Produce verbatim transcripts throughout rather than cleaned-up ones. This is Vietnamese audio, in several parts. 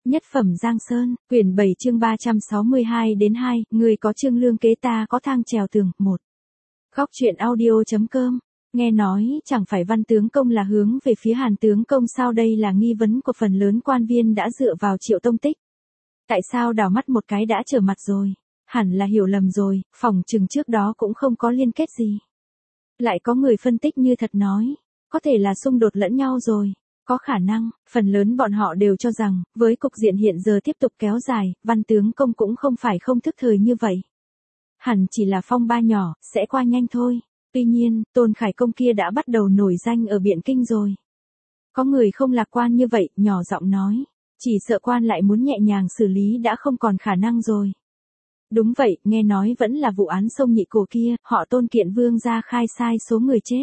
Nhất phẩm Giang Sơn, quyển bảy chương ba trăm sáu mươi hai đến hai, người có trương lương kế ta có thang trèo tường, một. Góc truyện audio.com, nghe nói chẳng phải Văn tướng công là hướng về phía Hàn tướng công sao, đây là nghi vấn của phần lớn quan viên đã dựa vào Triệu Tông Tích. Tại sao đảo mắt một cái đã trở mặt rồi? Hẳn là hiểu lầm rồi, phỏng chừng trước đó cũng không có liên kết gì. Lại có người phân tích như thật nói, có thể là xung đột lẫn nhau rồi. Có khả năng, phần lớn bọn họ đều cho rằng, với cục diện hiện giờ tiếp tục kéo dài, Văn tướng công cũng không phải không thức thời như vậy. Hẳn chỉ là phong ba nhỏ, sẽ qua nhanh thôi. Tuy nhiên, Tôn Khải Công kia đã bắt đầu nổi danh ở Biện Kinh rồi. Có người không lạc quan như vậy, nhỏ giọng nói. Chỉ sợ quan lại muốn nhẹ nhàng xử lý đã không còn khả năng rồi. Đúng vậy, nghe nói vẫn là vụ án sông Nhị Cổ kia, họ Tôn kiện vương gia khai sai số người chết.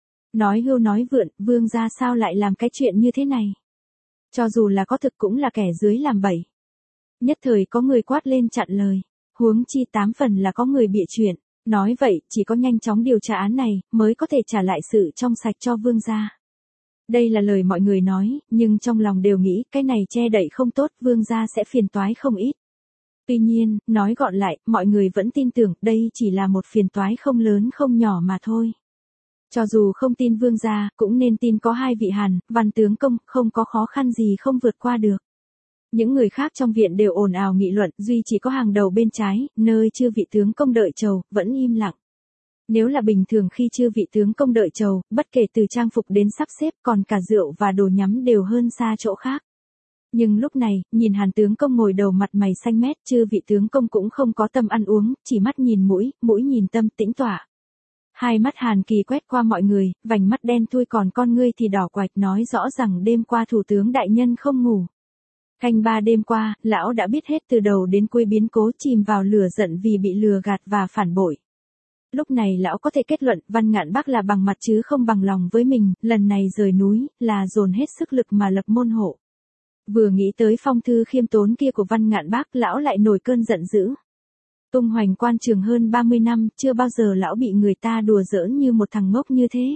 Nói hưu nói vượn, vương gia sao lại làm cái chuyện như thế này? Cho dù là có thực cũng là kẻ dưới làm bậy. Nhất thời có người quát lên chặn lời. Huống chi tám phần là có người bịa chuyện. Nói vậy, chỉ có nhanh chóng điều tra án này, mới có thể trả lại sự trong sạch cho vương gia. Đây là lời mọi người nói, nhưng trong lòng đều nghĩ cái này che đậy không tốt, vương gia sẽ phiền toái không ít. Tuy nhiên, nói gọn lại, mọi người vẫn tin tưởng đây chỉ là một phiền toái không lớn không nhỏ mà thôi. Cho dù không tin vương gia, cũng nên tin có hai vị Hàn, Văn tướng công, không có khó khăn gì không vượt qua được. Những người khác trong viện đều ồn ào nghị luận, duy chỉ có hàng đầu bên trái, nơi chư vị tướng công đợi chầu, vẫn im lặng. Nếu là bình thường khi chư vị tướng công đợi chầu, bất kể từ trang phục đến sắp xếp, còn cả rượu và đồ nhắm đều hơn xa chỗ khác. Nhưng lúc này, nhìn Hàn tướng công ngồi đầu mặt mày xanh mét, chư vị tướng công cũng không có tâm ăn uống, chỉ mắt nhìn mũi, mũi nhìn tâm, tĩnh tọa. Hai mắt Hàn Kỳ quét qua mọi người, vành mắt đen thui còn con ngươi thì đỏ quạch, nói rõ rằng đêm qua thủ tướng đại nhân không ngủ. Canh ba đêm qua, lão đã biết hết từ đầu đến cuối biến cố, chìm vào lửa giận vì bị lừa gạt và phản bội. Lúc này lão có thể kết luận, Văn Ngạn Bác là bằng mặt chứ không bằng lòng với mình, lần này rời núi, là dồn hết sức lực mà lập môn hộ. Vừa nghĩ tới phong thư khiêm tốn kia của Văn Ngạn Bác, lão lại nổi cơn giận dữ. Tung hoành quan trường hơn ba mươi năm, chưa bao giờ lão bị người ta đùa giỡn như một thằng ngốc như thế.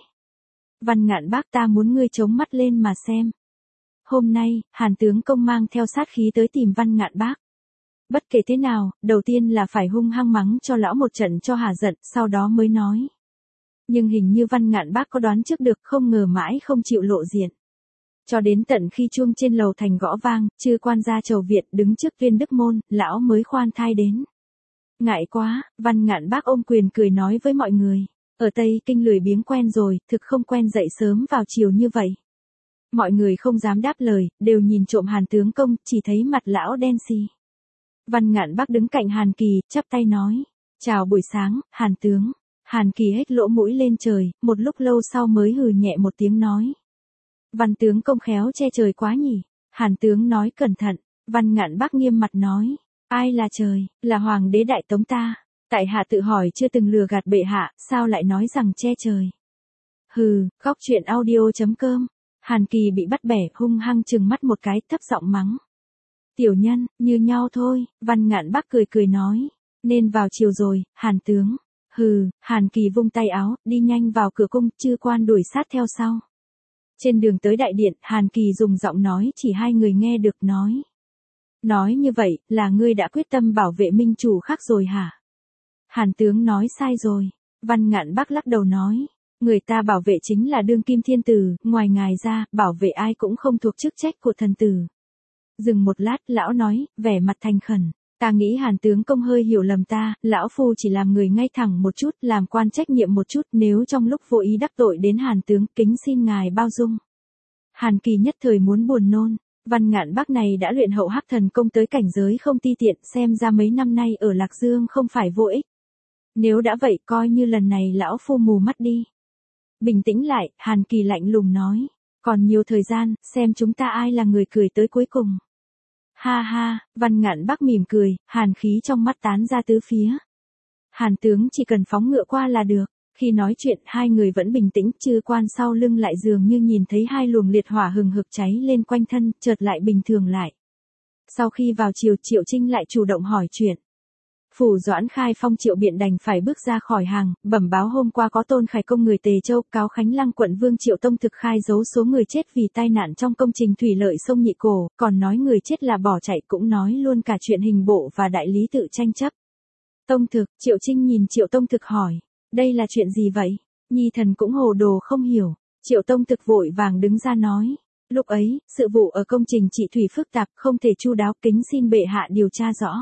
Văn Ngạn Bác, ta muốn ngươi chống mắt lên mà xem. Hôm nay, Hàn tướng công mang theo sát khí tới tìm Văn Ngạn Bác. Bất kể thế nào, đầu tiên là phải hung hăng mắng cho lão một trận cho hả giận, sau đó mới nói. Nhưng hình như Văn Ngạn Bác có đoán trước được, không ngờ mãi không chịu lộ diện. Cho đến tận khi chuông trên lầu thành gõ vang, chư quan gia Trầu Việt đứng trước Viên Đức Môn, lão mới khoan thai đến. Ngại quá, Văn Ngạn Bác ôm quyền cười nói với mọi người. Ở Tây Kinh lười biếng quen rồi, thực không quen dậy sớm vào chiều như vậy. Mọi người không dám đáp lời, đều nhìn trộm Hàn tướng công, chỉ thấy mặt lão đen xì. Văn Ngạn Bác đứng cạnh Hàn Kỳ, chắp tay nói. Chào buổi sáng, Hàn tướng. Hàn Kỳ hết lỗ mũi lên trời, một lúc lâu sau mới hừ nhẹ một tiếng nói. Văn tướng công khéo che trời quá nhỉ. Hàn tướng nói cẩn thận. Văn Ngạn Bác nghiêm mặt nói. Ai là trời, là hoàng đế đại tống ta. Tại hạ tự hỏi chưa từng lừa gạt bệ hạ, sao lại nói rằng che trời. Hừ, góc truyện audio.com. Hàn Kỳ bị bắt bẻ, hung hăng chừng mắt một cái, thấp giọng mắng. Tiểu nhân, như nhau thôi, Văn Ngạn Bác cười cười nói. Nên vào chiều rồi, Hàn tướng. Hừ, Hàn Kỳ vung tay áo, đi nhanh vào cửa cung, chư quan đuổi sát theo sau. Trên đường tới đại điện, Hàn Kỳ dùng giọng nói chỉ hai người nghe được nói. Nói như vậy, là ngươi đã quyết tâm bảo vệ minh chủ khác rồi hả? Hàn tướng nói sai rồi. Văn Ngạn Bác lắc đầu nói. Người ta bảo vệ chính là đương kim thiên tử, ngoài ngài ra, bảo vệ ai cũng không thuộc chức trách của thần tử. Dừng một lát, lão nói, vẻ mặt thành khẩn. Ta nghĩ Hàn tướng công hơi hiểu lầm ta, lão phu chỉ làm người ngay thẳng một chút, làm quan trách nhiệm một chút, nếu trong lúc vô ý đắc tội đến Hàn tướng, kính xin ngài bao dung. Hàn Kỳ nhất thời muốn buồn nôn. Văn Ngạn Bác này đã luyện hậu hắc thần công tới cảnh giới không ti tiện, xem ra mấy năm nay ở Lạc Dương không phải vô ích. Nếu đã vậy, coi như lần này lão phu mù mắt đi. Bình tĩnh lại, Hàn Kỳ lạnh lùng nói. Còn nhiều thời gian, xem chúng ta ai là người cười tới cuối cùng. Ha ha, Văn Ngạn Bác mỉm cười, hàn khí trong mắt tán ra tứ phía. Hàn tướng chỉ cần phóng ngựa qua là được. Khi nói chuyện, hai người vẫn bình tĩnh, chư quan sau lưng lại dường như nhìn thấy hai luồng liệt hỏa hừng hực cháy lên quanh thân, chợt lại bình thường lại. Sau khi vào chiều, Triệu Trinh lại chủ động hỏi chuyện. Phủ Doãn khai phong Triệu Biện đành phải bước ra khỏi hàng, bẩm báo hôm qua có Tôn Khải Công người Tề Châu, cáo Khánh Lăng quận Vương Triệu Tông thực khai giấu số người chết vì tai nạn trong công trình thủy lợi sông Nhị Cổ, còn nói người chết là bỏ chạy, cũng nói luôn cả chuyện hình bộ và đại lý tự tranh chấp. Tông thực, Triệu Trinh nhìn Triệu Tông thực hỏi, đây là chuyện gì vậy? Nhi thần cũng hồ đồ không hiểu. Triệu Tông thực vội vàng đứng ra nói, lúc ấy, sự vụ ở công trình trị thủy phức tạp, không thể chu đáo, kính xin bệ hạ điều tra rõ.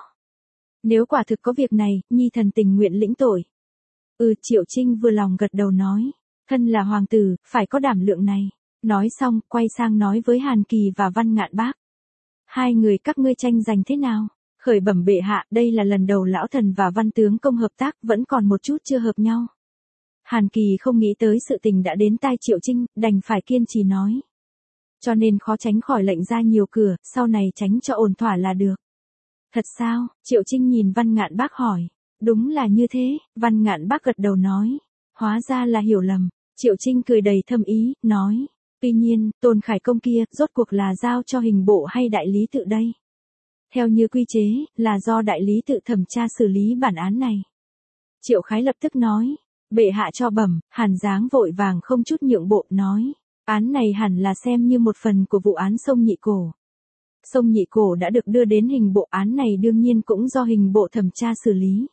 Nếu quả thực có việc này, Nhi thần tình nguyện lĩnh tội. Ừ, Triệu Trinh vừa lòng gật đầu nói, thân là hoàng tử, phải có đảm lượng này. Nói xong, quay sang nói với Hàn Kỳ và Văn Ngạn Bác. Hai người các ngươi tranh giành thế nào? Khởi bẩm bệ hạ, đây là lần đầu lão thần và Văn tướng công hợp tác, vẫn còn một chút chưa hợp nhau. Hàn Kỳ không nghĩ tới sự tình đã đến tai Triệu Trinh, đành phải kiên trì nói. Cho nên khó tránh khỏi lệnh ra nhiều cửa, sau này tránh cho ổn thỏa là được. Thật sao? Triệu Trinh nhìn Văn Ngạn Bác hỏi. Đúng là như thế, Văn Ngạn Bác gật đầu nói. Hóa ra là hiểu lầm. Triệu Trinh cười đầy thâm ý, nói. Tuy nhiên, Tôn Khải Công kia, rốt cuộc là giao cho hình bộ hay đại lý tự đây? Theo như quy chế, là do đại lý tự thẩm tra xử lý bản án này. Triệu Khái lập tức nói. Bệ hạ cho bẩm, Hàn Giáng vội vàng không chút nhượng bộ, nói. Án này hẳn là xem như một phần của vụ án sông Nhị Cổ. Sông Nhị Cổ đã được đưa đến hình bộ, án này đương nhiên cũng do hình bộ thẩm tra xử lý.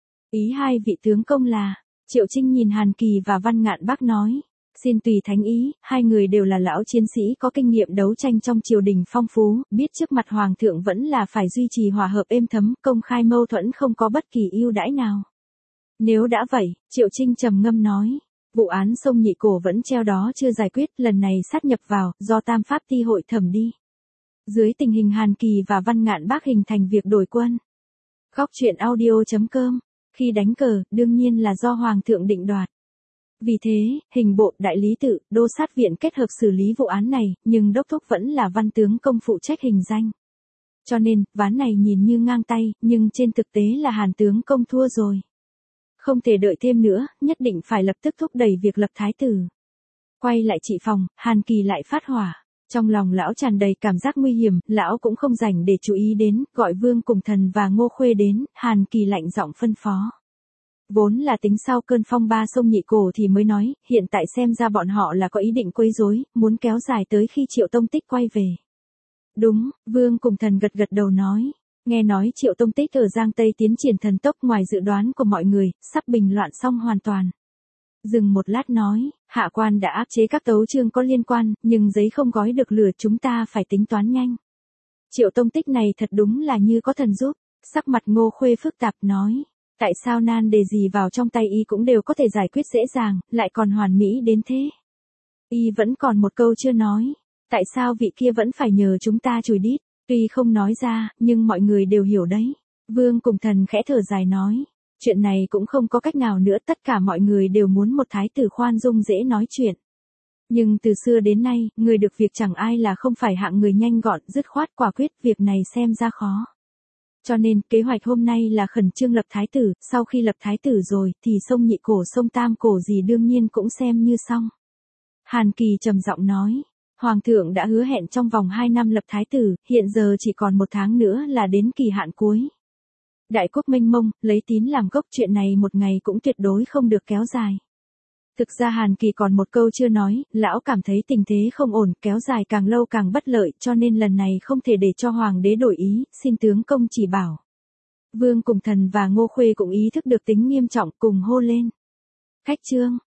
Ý hai vị tướng công là, Triệu Trinh nhìn Hàn Kỳ và Văn Ngạn Bác nói, xin tùy thánh ý, hai người đều là lão chiến sĩ có kinh nghiệm đấu tranh trong triều đình phong phú, biết trước mặt hoàng thượng vẫn là phải duy trì hòa hợp êm thấm, công khai mâu thuẫn không có bất kỳ ưu đãi nào. Nếu đã vậy, Triệu Trinh trầm ngâm nói, vụ án sông Nhị Cổ vẫn treo đó chưa giải quyết, lần này sát nhập vào, do Tam Pháp Ti hội thẩm đi. Dưới tình hình Hàn Kỳ và Văn Ngạn Bác hình thành việc đổi quân. Góc truyện audio chấm com, khi đánh cờ, đương nhiên là do Hoàng thượng định đoạt. Vì thế, hình bộ, đại lý tự, đô sát viện kết hợp xử lý vụ án này, nhưng đốc thúc vẫn là Văn tướng công phụ trách hình danh. Cho nên, ván này nhìn như ngang tay, nhưng trên thực tế là Hàn tướng công thua rồi. Không thể đợi thêm nữa, nhất định phải lập tức thúc đẩy việc lập thái tử. Quay lại trị phòng, Hàn Kỳ lại phát hỏa. Trong lòng lão tràn đầy cảm giác nguy hiểm, lão cũng không rảnh để chú ý đến, gọi Vương Cùng Thần và Ngô Khuê đến, Hàn Kỳ lạnh giọng phân phó. Vốn là tính sau cơn phong ba sông Nhị Cổ thì mới nói, hiện tại xem ra bọn họ là có ý định quấy rối, muốn kéo dài tới khi Triệu Tông Tích quay về. Đúng, Vương Cùng Thần gật gật đầu nói. Nghe nói Triệu Tông Tích ở Giang Tây tiến triển thần tốc ngoài dự đoán của mọi người, sắp bình loạn xong hoàn toàn. Dừng một lát nói, hạ quan đã áp chế các tấu chương có liên quan, nhưng giấy không gói được lửa, chúng ta phải tính toán nhanh. Triệu Tông Tích này thật đúng là như có thần giúp. Sắc mặt Ngô Khuê phức tạp nói, tại sao nan đề gì vào trong tay y cũng đều có thể giải quyết dễ dàng, lại còn hoàn mỹ đến thế. Y vẫn còn một câu chưa nói, tại sao vị kia vẫn phải nhờ chúng ta chùi đít. Tuy không nói ra, nhưng mọi người đều hiểu đấy. Vương Cùng Thần khẽ thở dài nói, chuyện này cũng không có cách nào nữa, tất cả mọi người đều muốn một thái tử khoan dung dễ nói chuyện. Nhưng từ xưa đến nay, người được việc chẳng ai là không phải hạng người nhanh gọn, dứt khoát quả quyết, việc này xem ra khó. Cho nên, kế hoạch hôm nay là khẩn trương lập thái tử, sau khi lập thái tử rồi, thì sông Nhị Cổ sông Tam Cổ gì đương nhiên cũng xem như xong. Hàn Kỳ trầm giọng nói. Hoàng thượng đã hứa hẹn trong vòng hai năm lập thái tử, hiện giờ chỉ còn một tháng nữa là đến kỳ hạn cuối. Đại quốc mênh mông, lấy tín làm gốc, chuyện này một ngày cũng tuyệt đối không được kéo dài. Thực ra Hàn Kỳ còn một câu chưa nói, lão cảm thấy tình thế không ổn, kéo dài càng lâu càng bất lợi, cho nên lần này không thể để cho hoàng đế đổi ý, xin tướng công chỉ bảo. Vương Cùng Thần và Ngô Khuê cũng ý thức được tính nghiêm trọng, cùng hô lên. Khách trương,